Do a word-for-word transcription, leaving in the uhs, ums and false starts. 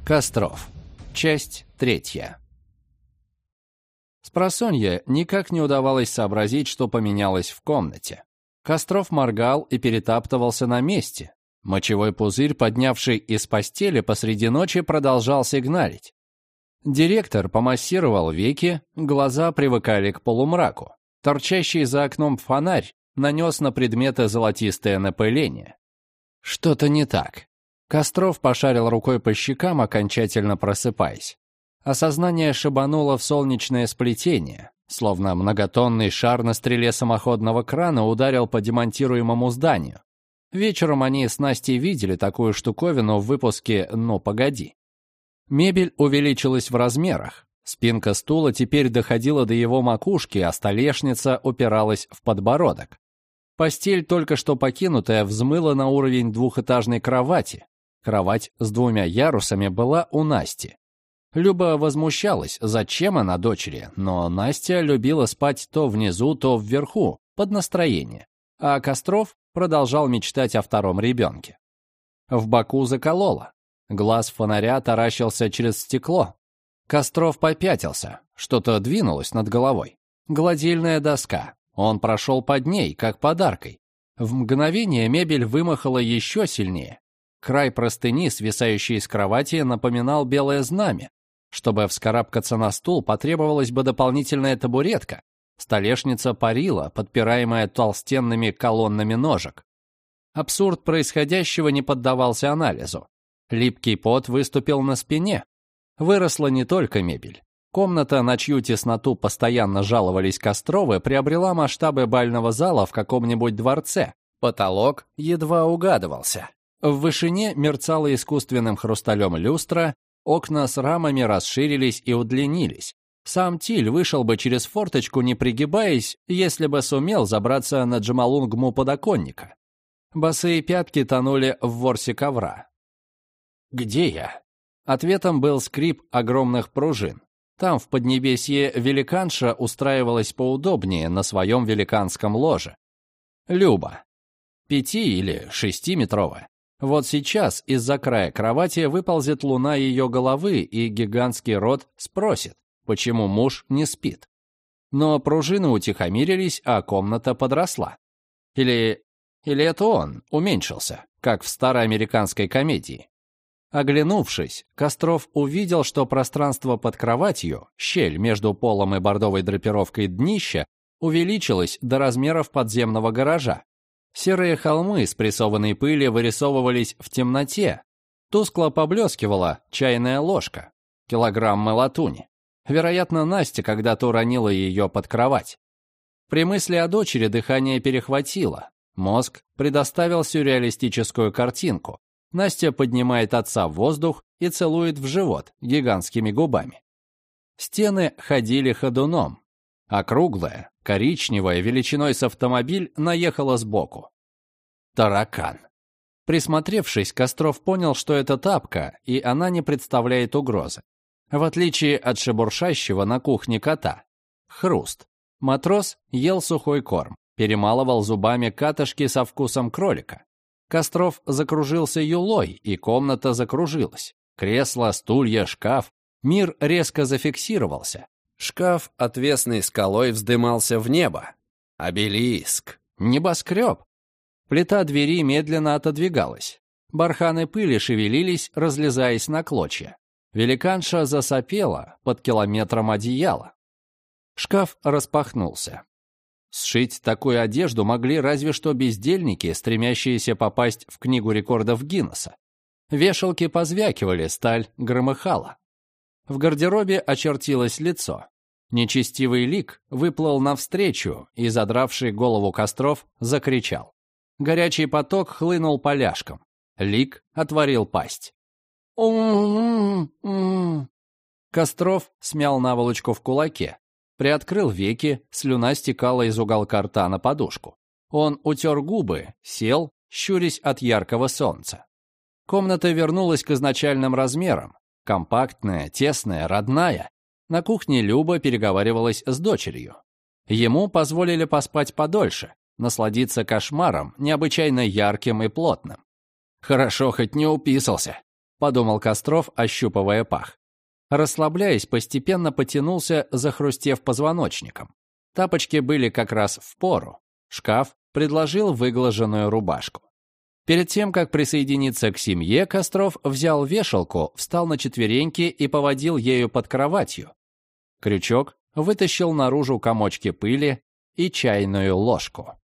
Костров. Часть третья. Спросонья никак не удавалось сообразить, что поменялось в комнате. Костров моргал и перетаптывался на месте. Мочевой пузырь, поднявший из постели посреди ночи, продолжал сигналить. Директор помассировал веки, глаза привыкали к полумраку. Торчащий за окном фонарь нанес на предметы золотистое напыление. Что-то не так. Костров пошарил рукой по щекам, окончательно просыпаясь. Осознание шибануло в солнечное сплетение, словно многотонный шар на стреле самоходного крана ударил по демонтируемому зданию. Вечером они с Настей видели такую штуковину в выпуске «Ну, погоди». Мебель увеличилась в размерах. Спинка стула теперь доходила до его макушки, а столешница упиралась в подбородок. Постель, только что покинутая, взмыла на уровень двухэтажной кровати. Кровать с двумя ярусами была у Насти. Люба возмущалась, зачем она дочери, но Настя любила спать то внизу, то вверху, под настроение. А Костров продолжал мечтать о втором ребенке. В боку закололо. Глаз фонаря таращился через стекло. Костров попятился, что-то двинулось над головой. Гладильная доска. Он прошел под ней, как подаркой. В мгновение мебель вымахала еще сильнее. Край простыни, свисающей с кровати, напоминал белое знамя. Чтобы вскарабкаться на стул, потребовалась бы дополнительная табуретка. Столешница парила, подпираемая толстенными колоннами ножек. Абсурд происходящего не поддавался анализу. Липкий пот выступил на спине. Выросла не только мебель. Комната, на чью тесноту постоянно жаловались Костровы, приобрела масштабы бального зала в каком-нибудь дворце. Потолок едва угадывался. В вышине мерцала искусственным хрусталем люстра, окна с рамами расширились и удлинились. Сам Тиль вышел бы через форточку, не пригибаясь, если бы сумел забраться на джамалунгму подоконника. Босые пятки тонули в ворсе ковра. «Где я?» Ответом был скрип огромных пружин. Там, в Поднебесье, великанша устраивалась поудобнее на своем великанском ложе. Люба. Пяти- или шестиметровая. Вот сейчас из-за края кровати выползет луна ее головы, и гигантский рот спросит, почему муж не спит. Но пружины утихомирились, а комната подросла. Или... или это он уменьшился, как в старой американской комедии. Оглянувшись, Костров увидел, что пространство под кроватью, щель между полом и бордовой драпировкой днища, увеличилось до размеров подземного гаража. Серые холмы спрессованной пыли вырисовывались в темноте. Тускло поблескивала чайная ложка, килограммы латуни. Вероятно, Настя когда-то уронила ее под кровать. При мысли о дочери дыхание перехватило. Мозг предоставил сюрреалистическую картинку. Настя поднимает отца в воздух и целует в живот гигантскими губами. Стены ходили ходуном. Округлая, коричневая, величиной с автомобиль, наехала сбоку. Таракан. Присмотревшись, Костров понял, что это тапка, и она не представляет угрозы. В отличие от шебуршащего на кухне кота. Хруст. Матрос ел сухой корм, перемалывал зубами катышки со вкусом кролика. Костров закружился юлой, и комната закружилась. Кресло, стулья, шкаф. Мир резко зафиксировался. Шкаф отвесной скалой вздымался в небо. Обелиск. Небоскреб. Плита двери медленно отодвигалась. Барханы пыли шевелились, разлезаясь на клочья. Великанша засопела под километром одеяла. Шкаф распахнулся. Сшить такую одежду могли разве что бездельники, стремящиеся попасть в книгу рекордов Гиннесса. Вешалки позвякивали, сталь громыхала. В гардеробе очертилось лицо. Нечестивый лик выплыл навстречу, и, задравший голову Костров, закричал. Горячий поток хлынул по ляжкам. Лик отворил пасть. «У-у-у-у-у». Костров смял наволочку в кулаке. Приоткрыл веки, слюна стекала из уголка рта на подушку. Он утер губы, сел, щурясь от яркого солнца. Комната вернулась к изначальным размерам. Компактная, тесная, родная. На кухне Люба переговаривалась с дочерью. Ему позволили поспать подольше, насладиться кошмаром, необычайно ярким и плотным. Хорошо, хоть не уписался. подумал Костров, ощупывая пах. Расслабляясь, постепенно потянулся, захрустев позвоночником. Тапочки были как раз впору. Шкаф предложил выглаженную рубашку. Перед тем, как присоединиться к семье, Костров взял вешалку, встал на четвереньки и поводил ею под кроватью. Крючок вытащил наружу комочки пыли и чайную ложку.